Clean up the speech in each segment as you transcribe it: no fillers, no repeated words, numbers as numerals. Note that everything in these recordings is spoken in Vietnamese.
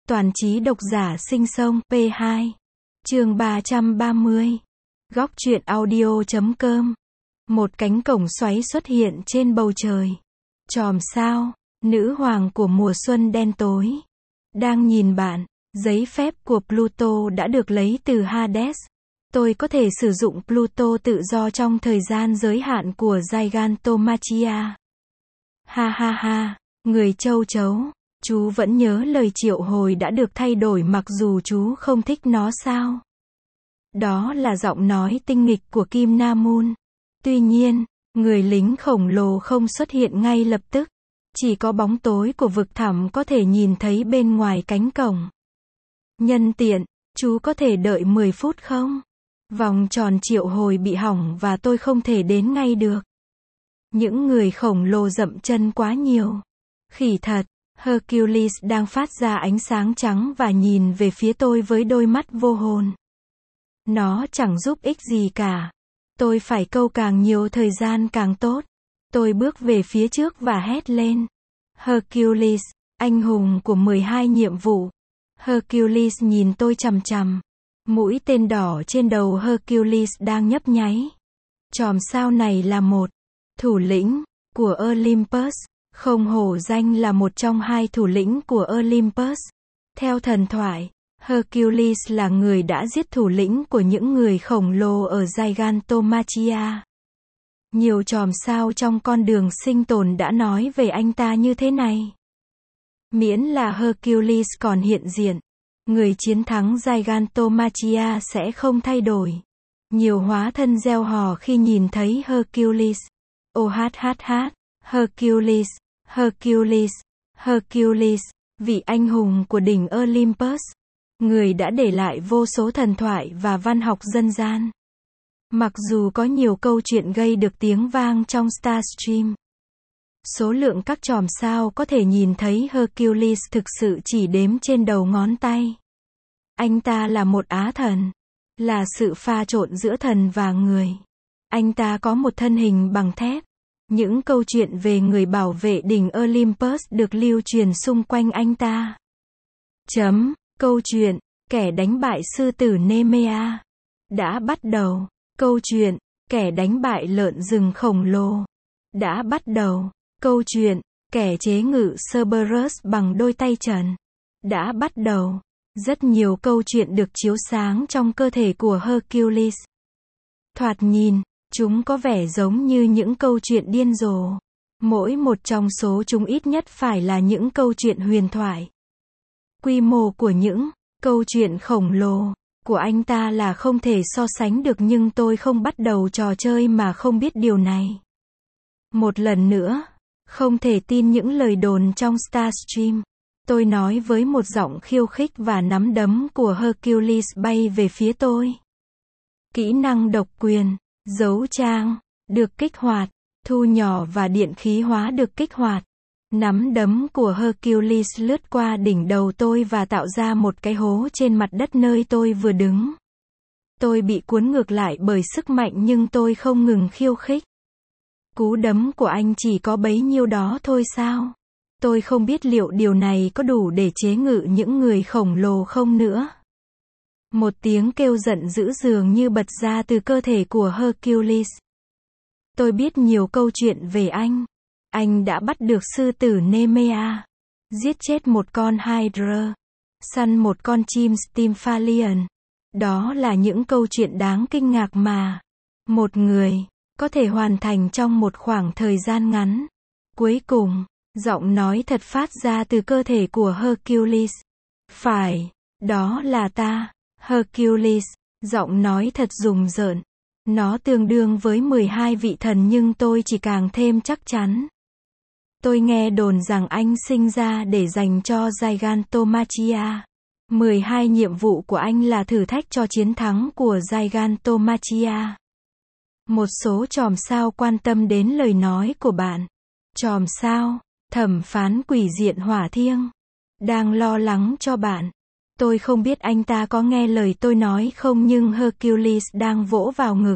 Toàn trí độc giả sinh sông P2. Chương 330. Góc truyện audio.com. Một cánh cổng xoáy xuất hiện trên bầu trời. Chòm sao, nữ hoàng của mùa xuân đen tối. Đang nhìn bạn, giấy phép của Pluto đã được lấy từ Hades. Tôi có thể sử dụng Pluto tự do trong thời gian giới hạn của Gigantomachia. Ha ha ha, người châu chấu. Chú vẫn nhớ lời triệu hồi đã được thay đổi mặc dù chú không thích nó sao? Đó là giọng nói tinh nghịch của Kim Na Moon. Tuy nhiên, người lính khổng lồ không xuất hiện ngay lập tức. Chỉ có bóng tối của vực thẳm có thể nhìn thấy bên ngoài cánh cổng. Nhân tiện, chú có thể đợi 10 phút không? Vòng tròn triệu hồi bị hỏng và tôi không thể đến ngay được. Những người khổng lồ dậm chân quá nhiều. Khỉ thật. Hercules đang phát ra ánh sáng trắng và nhìn về phía tôi với đôi mắt vô hồn. Nó chẳng giúp ích gì cả. Tôi phải câu càng nhiều thời gian càng tốt. Tôi bước về phía trước và hét lên. Hercules, anh hùng của 12 nhiệm vụ. Hercules nhìn tôi chằm chằm. Mũi tên đỏ trên đầu Hercules đang nhấp nháy. Chòm sao này là một thủ lĩnh của Olympus. Không hổ danh là một trong hai thủ lĩnh của Olympus. Theo thần thoại, Hercules là người đã giết thủ lĩnh của những người khổng lồ ở Gigantomachia. Nhiều chòm sao trong con đường sinh tồn đã nói về anh ta như thế này. Miễn là Hercules còn hiện diện, người chiến thắng Gigantomachia sẽ không thay đổi. Nhiều hóa thân reo hò khi nhìn thấy Hercules. Hercules, Hercules, Hercules, vị anh hùng của đỉnh Olympus. Người đã để lại vô số thần thoại và văn học dân gian. Mặc dù có nhiều câu chuyện gây được tiếng vang trong Starstream. Số lượng các chòm sao có thể nhìn thấy Hercules thực sự chỉ đếm trên đầu ngón tay. Anh ta là một á thần. Là sự pha trộn giữa thần và người. Anh ta có một thân hình bằng thép. Những câu chuyện về người bảo vệ đỉnh Olympus được lưu truyền xung quanh anh ta. Câu chuyện, kẻ đánh bại sư tử Nemea. Đã bắt đầu. Câu chuyện, kẻ đánh bại lợn rừng khổng lồ. Đã bắt đầu. Câu chuyện, kẻ chế ngự Cerberus bằng đôi tay trần. Đã bắt đầu. Rất nhiều câu chuyện được chiếu sáng trong cơ thể của Hercules. Thoạt nhìn, chúng có vẻ giống như những câu chuyện điên rồ. Mỗi một trong số chúng ít nhất phải là những câu chuyện huyền thoại. Quy mô của những câu chuyện khổng lồ của anh ta là không thể so sánh được, nhưng tôi không bắt đầu trò chơi mà không biết điều này. Một lần nữa, không thể tin những lời đồn trong Starstream. Tôi nói với một giọng khiêu khích và nắm đấm của Hercules bay về phía tôi. Kỹ năng độc quyền, dấu trang, được kích hoạt, thu nhỏ và điện khí hóa được kích hoạt. Nắm đấm của Hercules lướt qua đỉnh đầu tôi và tạo ra một cái hố trên mặt đất nơi tôi vừa đứng. Tôi bị cuốn ngược lại bởi sức mạnh nhưng tôi không ngừng khiêu khích. Cú đấm của anh chỉ có bấy nhiêu đó thôi sao? Tôi không biết liệu điều này có đủ để chế ngự những người khổng lồ không nữa. Một tiếng kêu giận dữ dường như bật ra từ cơ thể của Hercules. Tôi biết nhiều câu chuyện về anh. Anh đã bắt được sư tử Nemea, giết chết một con Hydra, săn một con chim Stymphalion. Đó là những câu chuyện đáng kinh ngạc mà một người có thể hoàn thành trong một khoảng thời gian ngắn. Cuối cùng, giọng nói thật phát ra từ cơ thể của Hercules. Phải, đó là ta, Hercules. Giọng nói thật rùng rợn. Nó tương đương với 12 vị thần nhưng tôi chỉ càng thêm chắc chắn. Tôi nghe đồn rằng anh sinh ra để dành cho Gigantomachia. 12 nhiệm vụ của anh là thử thách cho chiến thắng của Gigantomachia. Một số chòm sao quan tâm đến lời nói của bạn. Chòm sao, thẩm phán quỷ diện hỏa thiêng, đang lo lắng cho bạn. Tôi không biết anh ta có nghe lời tôi nói không nhưng Hercules đang vỗ vào ngực.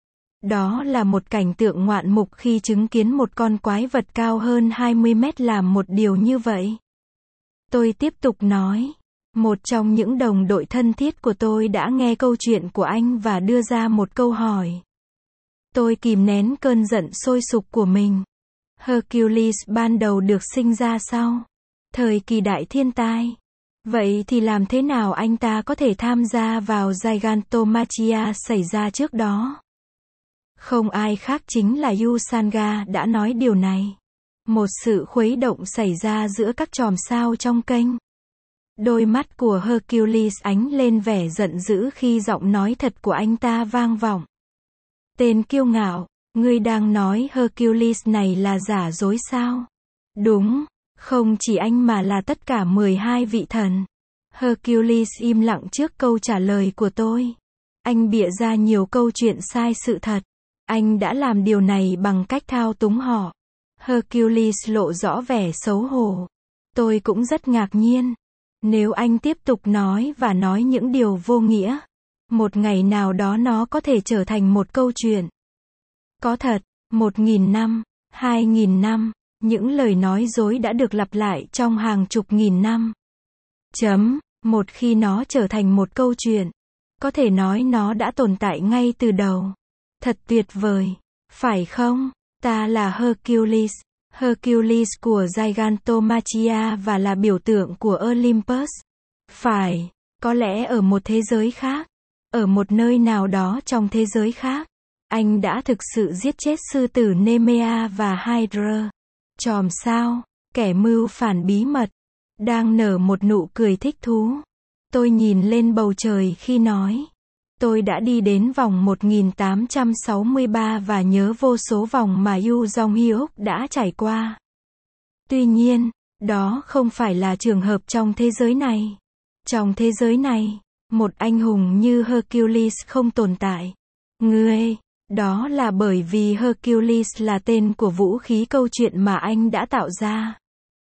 Đó là một cảnh tượng ngoạn mục khi chứng kiến một con quái vật cao hơn 20 mét làm một điều như vậy. Tôi tiếp tục nói. Một trong những đồng đội thân thiết của tôi đã nghe câu chuyện của anh và đưa ra một câu hỏi. Tôi kìm nén cơn giận sôi sục của mình. Hercules ban đầu được sinh ra sau thời kỳ đại thiên tai. Vậy thì làm thế nào anh ta có thể tham gia vào Gigantomachia xảy ra trước đó? Không ai khác chính là Usanga đã nói điều này. Một sự khuấy động xảy ra giữa các chòm sao trong kênh. Đôi mắt của Hercules ánh lên vẻ giận dữ khi giọng nói thật của anh ta vang vọng. Tên kiêu ngạo, ngươi đang nói Hercules này là giả dối sao? Đúng, không chỉ anh mà là tất cả 12 vị thần. Hercules im lặng trước câu trả lời của tôi. Anh bịa ra nhiều câu chuyện sai sự thật. Anh đã làm điều này bằng cách thao túng họ. Hercules lộ rõ vẻ xấu hổ. Tôi cũng rất ngạc nhiên. Nếu anh tiếp tục nói và nói những điều vô nghĩa, một ngày nào đó nó có thể trở thành một câu chuyện. Có thật, 1.000 năm, 2.000 năm, những lời nói dối đã được lặp lại trong hàng chục nghìn năm. Một khi nó trở thành một câu chuyện, có thể nói nó đã tồn tại ngay từ đầu. Thật tuyệt vời, phải không? Ta là Hercules, Hercules của Gigantomachia và là biểu tượng của Olympus. Phải, có lẽ ở một thế giới khác, ở một nơi nào đó trong thế giới khác, anh đã thực sự giết chết sư tử Nemea và Hydra. Chòm sao, kẻ mưu phản bí mật, đang nở một nụ cười thích thú. Tôi nhìn lên bầu trời khi nói. Tôi đã đi đến vòng 1863 và nhớ vô số vòng mà Yu Jong-hyuk đã trải qua. Tuy nhiên, đó không phải là trường hợp trong thế giới này. Trong thế giới này, một anh hùng như Hercules không tồn tại. Đó là bởi vì Hercules là tên của vũ khí câu chuyện mà anh đã tạo ra.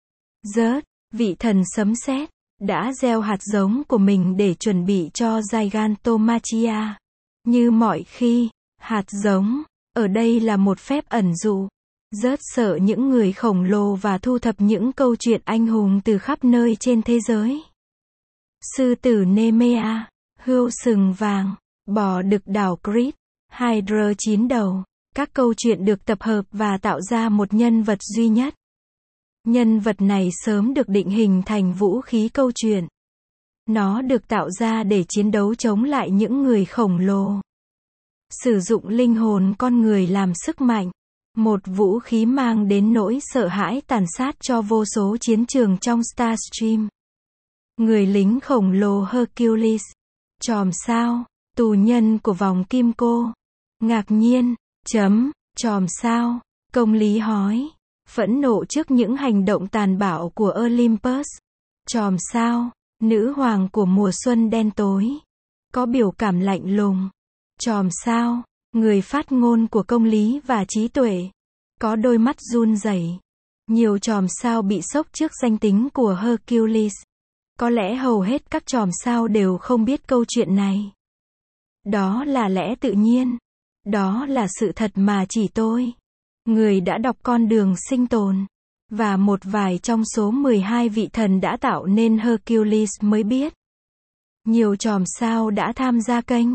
Vị thần sấm sét, đã gieo hạt giống của mình để chuẩn bị cho Gigantomachia. Như mọi khi, hạt giống, ở đây là một phép ẩn dụ. Rất sợ những người khổng lồ và thu thập những câu chuyện anh hùng từ khắp nơi trên thế giới. Sư tử Nemea, hươu sừng vàng, bò đực đảo Crete, Hydra 9 đầu. Các câu chuyện được tập hợp và tạo ra một nhân vật duy nhất. Nhân vật này sớm được định hình thành vũ khí câu chuyện. Nó được tạo ra để chiến đấu chống lại những người khổng lồ. Sử dụng linh hồn con người làm sức mạnh. Một vũ khí mang đến nỗi sợ hãi tàn sát cho vô số chiến trường trong Starstream. Người lính khổng lồ Hercules. Chòm sao, tù nhân của vòng kim cô. Ngạc nhiên, chòm sao, công lý hói. Phẫn nộ trước những hành động tàn bạo của Olympus. Chòm sao, nữ hoàng của mùa xuân đen tối. Có biểu cảm lạnh lùng. Chòm sao, người phát ngôn của công lý và trí tuệ. Có đôi mắt run rẩy. Nhiều chòm sao bị sốc trước danh tính của Hercules. Có lẽ hầu hết các chòm sao đều không biết câu chuyện này. Đó là lẽ tự nhiên. Đó là sự thật mà chỉ tôi, người đã đọc con đường sinh tồn, và một vài trong số 12 vị thần đã tạo nên Hercules mới biết. Nhiều chòm sao đã tham gia kênh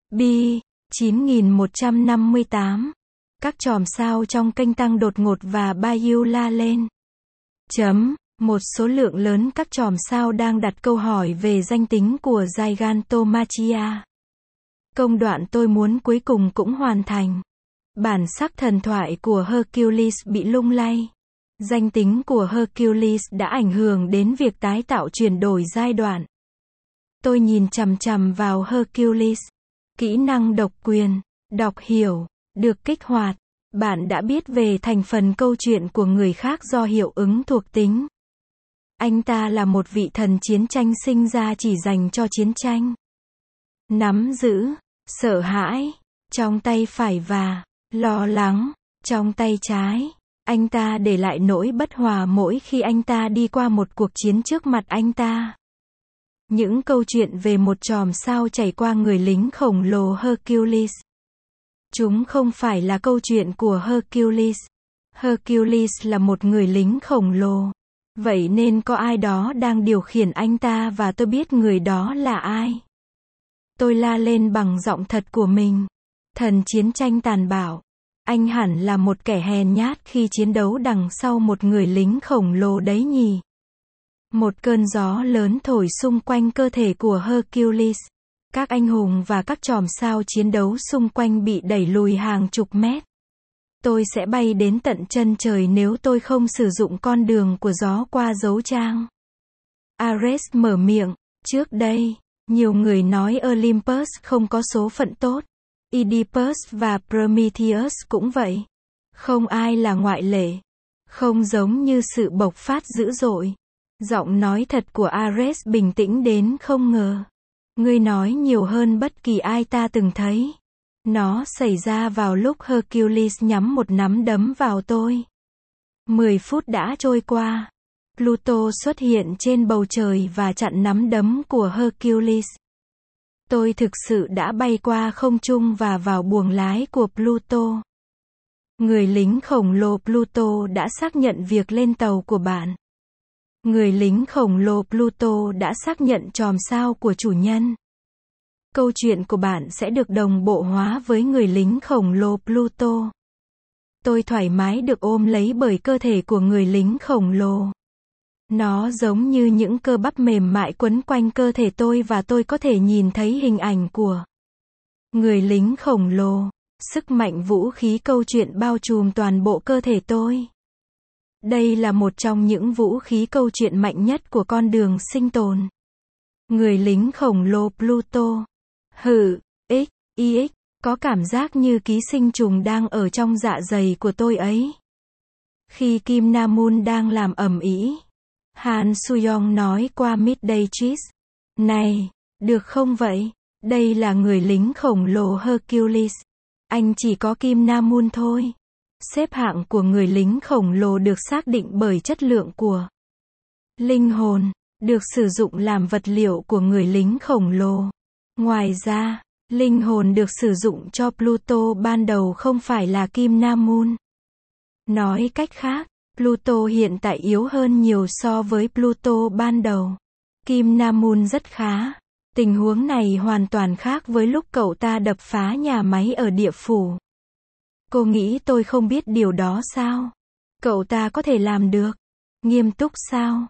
B9158. Các chòm sao trong kênh tăng đột ngột và Bayou la lên. Một số lượng lớn các chòm sao đang đặt câu hỏi về danh tính của Gigantomachia. Công đoạn tôi muốn cuối cùng cũng hoàn thành. Bản sắc thần thoại của Hercules bị lung lay. Danh tính của Hercules đã ảnh hưởng đến việc tái tạo chuyển đổi giai đoạn. Tôi nhìn chằm chằm vào Hercules. Kỹ năng độc quyền, đọc hiểu, được kích hoạt. Bạn đã biết về thành phần câu chuyện của người khác do hiệu ứng thuộc tính. Anh ta là một vị thần chiến tranh sinh ra chỉ dành cho chiến tranh. Nắm giữ, sợ hãi, trong tay phải và lo lắng, trong tay trái. Anh ta để lại nỗi bất hòa mỗi khi anh ta đi qua một cuộc chiến trước mặt anh ta. Những câu chuyện về một chòm sao chảy qua người lính khổng lồ Hercules. Chúng không phải là câu chuyện của Hercules. Hercules là một người lính khổng lồ. Vậy nên có ai đó đang điều khiển anh ta và tôi biết người đó là ai. Tôi la lên bằng giọng thật của mình. Thần chiến tranh tàn bạo. Anh hẳn là một kẻ hèn nhát khi chiến đấu đằng sau một người lính khổng lồ đấy nhỉ. Một cơn gió lớn thổi xung quanh cơ thể của Hercules. Các anh hùng và các chòm sao chiến đấu xung quanh bị đẩy lùi hàng chục mét. Tôi sẽ bay đến tận chân trời nếu tôi không sử dụng con đường của gió qua dấu trang. Ares mở miệng. Trước đây, nhiều người nói Olympus không có số phận tốt. Oedipus và Prometheus cũng vậy. Không ai là ngoại lệ. Không giống như sự bộc phát dữ dội. Giọng nói thật của Ares bình tĩnh đến không ngờ. Ngươi nói nhiều hơn bất kỳ ai ta từng thấy. Nó xảy ra vào lúc Hercules nhắm một nắm đấm vào tôi. 10 phút đã trôi qua. Pluto xuất hiện trên bầu trời và chặn nắm đấm của Hercules. Tôi thực sự đã bay qua không trung và vào buồng lái của Pluto. Người lính khổng lồ Pluto đã xác nhận việc lên tàu của bạn. Người lính khổng lồ Pluto đã xác nhận chòm sao của chủ nhân. Câu chuyện của bạn sẽ được đồng bộ hóa với người lính khổng lồ Pluto. Tôi thoải mái được ôm lấy bởi cơ thể của người lính khổng lồ. Nó giống như những cơ bắp mềm mại quấn quanh cơ thể tôi và tôi có thể nhìn thấy hình ảnh của người lính khổng lồ. Sức mạnh vũ khí câu chuyện bao trùm toàn bộ cơ thể tôi. Đây là một trong những vũ khí câu chuyện mạnh nhất của con đường sinh tồn. Người lính khổng lồ Pluto. Hừ, ix, có cảm giác như ký sinh trùng đang ở trong dạ dày của tôi ấy. Khi Kim Namun đang làm ầm ĩ, Han Suyong nói qua Midday Cheese. Này, được không vậy? Đây là người lính khổng lồ Hercules. Anh chỉ có Kim Namun thôi. Xếp hạng của người lính khổng lồ được xác định bởi chất lượng của linh hồn, được sử dụng làm vật liệu của người lính khổng lồ. Ngoài ra, linh hồn được sử dụng cho Pluto ban đầu không phải là Kim Namun. Nói cách khác, Pluto hiện tại yếu hơn nhiều so với Pluto ban đầu. Kim Namun rất khá. Tình huống này hoàn toàn khác với lúc cậu ta đập phá nhà máy ở địa phủ. Cô nghĩ tôi không biết điều đó sao? Cậu ta có thể làm được. Nghiêm túc sao?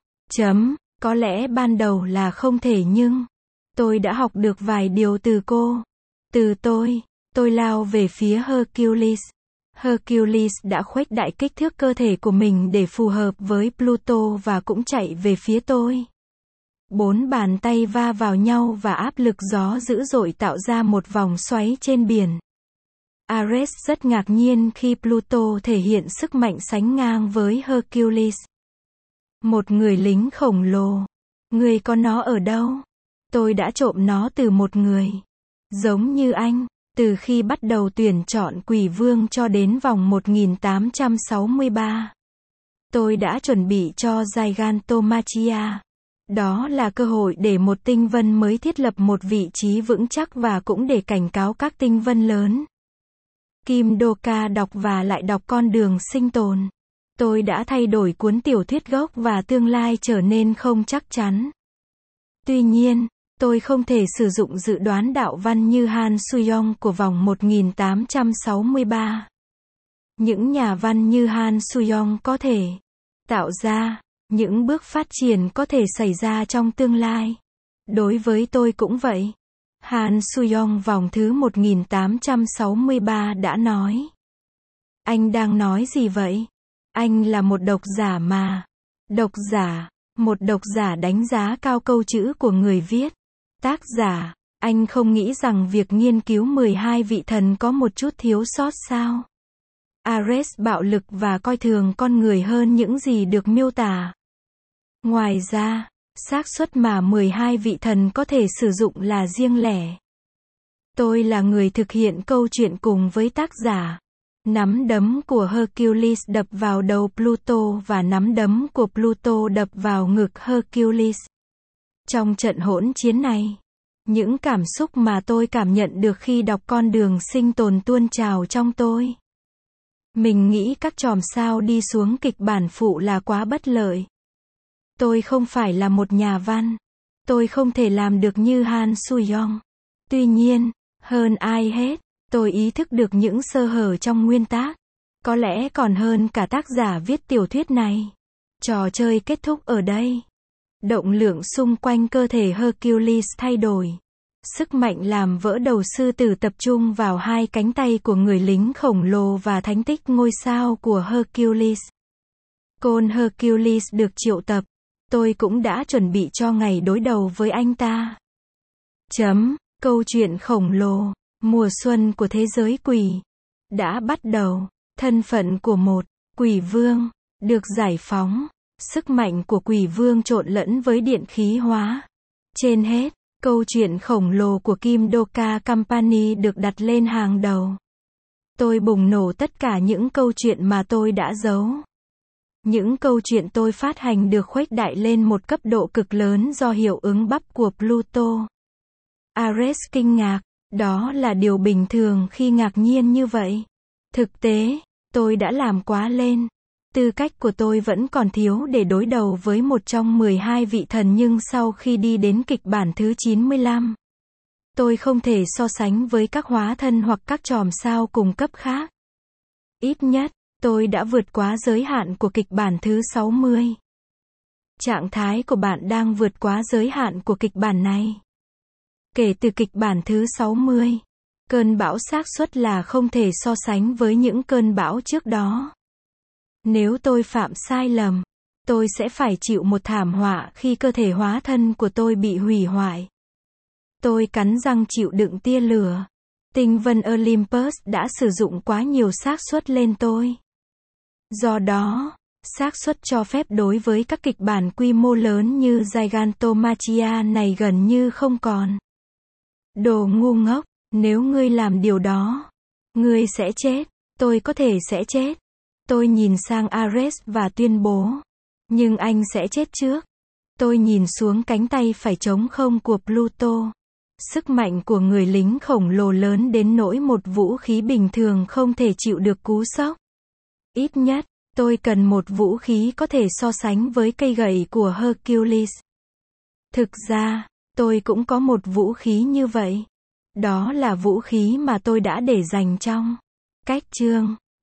Có lẽ ban đầu là không thể nhưng tôi đã học được vài điều từ cô. Từ tôi lao về phía Hercules. Hercules đã khuếch đại kích thước cơ thể của mình để phù hợp với Pluto và cũng chạy về phía tôi. 4 bàn tay va vào nhau và áp lực gió dữ dội tạo ra một vòng xoáy trên biển. Ares rất ngạc nhiên khi Pluto thể hiện sức mạnh sánh ngang với Hercules. Một người lính khổng lồ. Người có nó ở đâu? Tôi đã trộm nó từ một người. Giống như anh, từ khi bắt đầu tuyển chọn quỷ vương cho đến vòng 1863. Tôi đã chuẩn bị cho Gigantomachia. Đó là cơ hội để một tinh vân mới thiết lập một vị trí vững chắc và cũng để cảnh cáo các tinh vân lớn. Kim Doka đọc và lại đọc con đường sinh tồn. Tôi đã thay đổi cuốn tiểu thuyết gốc và tương lai trở nên không chắc chắn. Tuy nhiên, tôi không thể sử dụng dự đoán đạo văn như Han Suyong của vòng 1863. Những nhà văn như Han Suyong có thể tạo ra những bước phát triển có thể xảy ra trong tương lai. Đối với tôi cũng vậy. Han Suyong vòng thứ 1863 đã nói. Anh đang nói gì vậy? Anh là một độc giả mà. Độc giả. Một độc giả đánh giá cao câu chữ của người viết. Tác giả. Anh không nghĩ rằng việc nghiên cứu 12 vị thần có một chút thiếu sót sao? Ares bạo lực và coi thường con người hơn những gì được miêu tả. Ngoài ra, xác suất mà 12 vị thần có thể sử dụng là riêng lẻ. Tôi là người thực hiện câu chuyện cùng với tác giả. Nắm đấm của Hercules đập vào đầu Pluto và nắm đấm của Pluto đập vào ngực Hercules. Trong trận hỗn chiến này, những cảm xúc mà tôi cảm nhận được khi đọc con đường sinh tồn tuôn trào trong tôi. Mình nghĩ các chòm sao đi xuống kịch bản phụ là quá bất lợi. Tôi không phải là một nhà văn. Tôi không thể làm được như Han Soo-young. Tuy nhiên, hơn ai hết, tôi ý thức được những sơ hở trong nguyên tác. Có lẽ còn hơn cả tác giả viết tiểu thuyết này. Trò chơi kết thúc ở đây. Động lượng xung quanh cơ thể Hercules thay đổi. Sức mạnh làm vỡ đầu sư tử tập trung vào hai cánh tay của người lính khổng lồ và thánh tích ngôi sao của Hercules. Côn Hercules được triệu tập. Tôi cũng đã chuẩn bị cho ngày đối đầu với anh ta. Câu chuyện khổng lồ, mùa xuân của thế giới quỷ, đã bắt đầu. Thân phận của một quỷ vương được giải phóng. Sức mạnh của quỷ vương trộn lẫn với điện khí hóa. Trên hết, câu chuyện khổng lồ của Kim Doka Company được đặt lên hàng đầu. Tôi bùng nổ tất cả những câu chuyện mà tôi đã giấu. Những câu chuyện tôi phát hành được khuếch đại lên một cấp độ cực lớn do hiệu ứng bắp của Pluto. Ares kinh ngạc, đó là điều bình thường khi ngạc nhiên như vậy. Thực tế, tôi đã làm quá lên. Tư cách của tôi vẫn còn thiếu để đối đầu với một trong 12 vị thần, nhưng sau khi đi đến kịch bản thứ 95, tôi không thể so sánh với các hóa thân hoặc các chòm sao cùng cấp khác. Ít nhất, tôi đã vượt quá giới hạn của kịch bản thứ 60. Trạng thái của bạn đang vượt quá giới hạn của kịch bản này. Kể từ kịch bản thứ 60, cơn bão xác suất là không thể so sánh với những cơn bão trước đó. Nếu tôi phạm sai lầm, tôi sẽ phải chịu một thảm họa khi cơ thể hóa thân của tôi bị hủy hoại. Tôi cắn răng chịu đựng tia lửa. Tinh vân Olympus đã sử dụng quá nhiều xác suất lên tôi. Do đó, xác suất cho phép đối với các kịch bản quy mô lớn như Gigantomachia này gần như không còn. Đồ ngu ngốc, nếu ngươi làm điều đó, ngươi sẽ chết. Tôi có thể sẽ chết. Tôi nhìn sang Ares và tuyên bố. Nhưng anh sẽ chết trước. Tôi nhìn xuống cánh tay phải trống không của Pluto. Sức mạnh của người lính khổng lồ lớn đến nỗi một vũ khí bình thường không thể chịu được cú sốc. Ít nhất, tôi cần một vũ khí có thể so sánh với cây gậy của Hercules. Thực ra, tôi cũng có một vũ khí như vậy. Đó là vũ khí mà tôi đã để dành trong cách chương.